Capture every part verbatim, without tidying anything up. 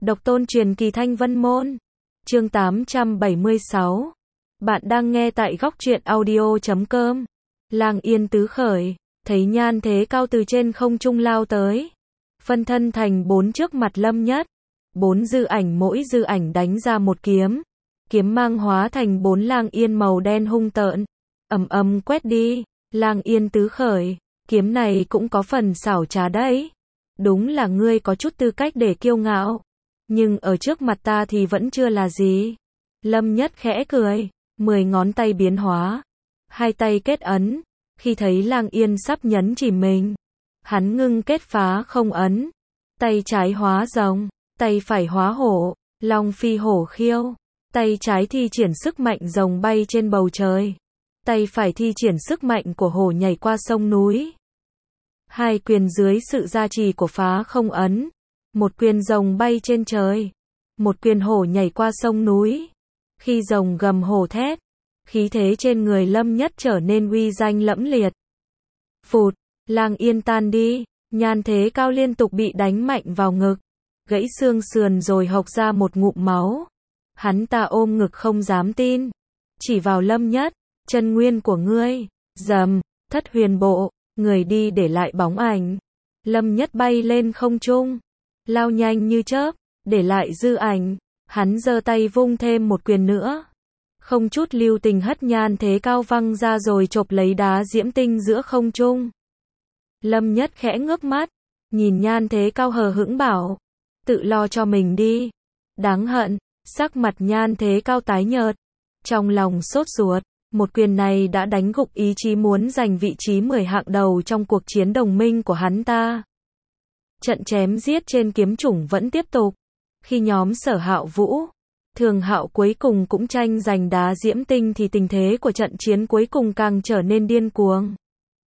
Độc tôn truyền kỳ Thanh Vân Môn. Chương tám trăm bảy mươi sáu. Bạn đang nghe tại góc truyện audio chấm com. Lang Yên tứ khởi, thấy Nhan Thế Cao từ trên không trung lao tới, phân thân thành bốn trước mặt Lâm Nhất. Bốn dư ảnh, mỗi dư ảnh đánh ra một kiếm. Kiếm mang hóa thành bốn Lang Yên màu đen hung tợn, ầm ầm quét đi. Lang Yên tứ khởi, kiếm này cũng có phần xảo trá đấy. Đúng là ngươi có chút tư cách để kiêu ngạo, nhưng ở trước mặt ta thì vẫn chưa là gì. Lâm Nhất khẽ cười, mười ngón tay biến hóa, hai tay kết ấn. Khi thấy Lang Yên sắp nhấn chỉ mình, hắn ngưng kết phá không ấn. Tay trái hóa rồng, tay phải hóa hổ, long phi hổ khiêu. Tay trái thi triển sức mạnh rồng bay trên bầu trời, tay phải thi triển sức mạnh của hổ nhảy qua sông núi. Hai quyền dưới sự gia trì của phá không ấn, một quyền rồng bay trên trời, một quyền hổ nhảy qua sông núi. Khi rồng gầm hổ thét, khí thế trên người Lâm Nhất trở nên uy danh lẫm liệt. Phụt, Lang Yên tan đi, Nhan Thế Cao liên tục bị đánh mạnh vào ngực, gãy xương sườn rồi hộc ra một ngụm máu. Hắn ta ôm ngực không dám tin, chỉ vào Lâm Nhất, chân nguyên của ngươi. Rầm, thất huyền bộ, người đi để lại bóng ảnh. Lâm Nhất bay lên không trung, lao nhanh như chớp, để lại dư ảnh. Hắn giơ tay vung thêm một quyền nữa, không chút lưu tình hất Nhan Thế Cao văng ra rồi chộp lấy đá diễm tinh giữa không trung. Lâm Nhất khẽ ngước mắt, nhìn Nhan Thế Cao hờ hững bảo, tự lo cho mình đi. Đáng hận, sắc mặt Nhan Thế Cao tái nhợt, trong lòng sốt ruột. Một quyền này đã đánh gục ý chí muốn giành vị trí mười hạng đầu trong cuộc chiến đồng minh của hắn ta. Trận chém giết trên kiếm chủng vẫn tiếp tục. Khi nhóm Sở Hạo Vũ, Thường Hạo cuối cùng cũng tranh giành đá diễm tinh thì tình thế của trận chiến cuối cùng càng trở nên điên cuồng.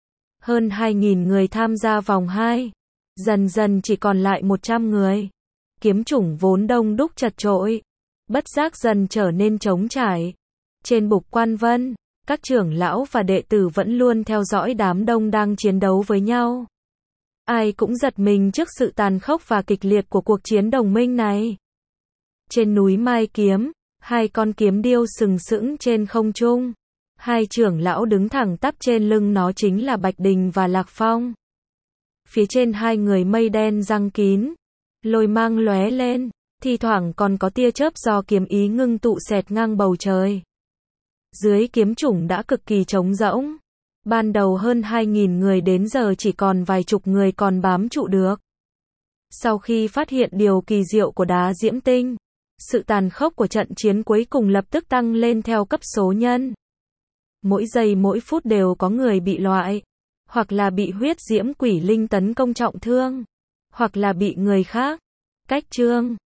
Hơn hai nghìn người tham gia vòng hai, dần dần chỉ còn lại một trăm người. Kiếm chủng vốn đông đúc chật chội, bất giác dần trở nên trống trải. Trên bục Quan Vân, các trưởng lão và đệ tử vẫn luôn theo dõi đám đông đang chiến đấu với nhau. Ai cũng giật mình trước sự tàn khốc và kịch liệt của cuộc chiến đồng minh này. Trên núi Mai Kiếm, hai con kiếm điêu sừng sững trên không trung. Hai trưởng lão đứng thẳng tắp trên lưng nó chính là Bạch Đình và Lạc Phong. Phía trên hai người mây đen giăng kín, lôi mang lóe lên, thi thoảng còn có tia chớp do kiếm ý ngưng tụ xẹt ngang bầu trời. Dưới kiếm chủng đã cực kỳ trống rỗng. Ban đầu hơn hai nghìn người, đến giờ chỉ còn vài chục người còn bám trụ được. Sau khi phát hiện điều kỳ diệu của đá diễm tinh, sự tàn khốc của trận chiến cuối cùng lập tức tăng lên theo cấp số nhân. Mỗi giây mỗi phút đều có người bị loại, hoặc là bị huyết diễm quỷ linh tấn công trọng thương, hoặc là bị người khác cách trương.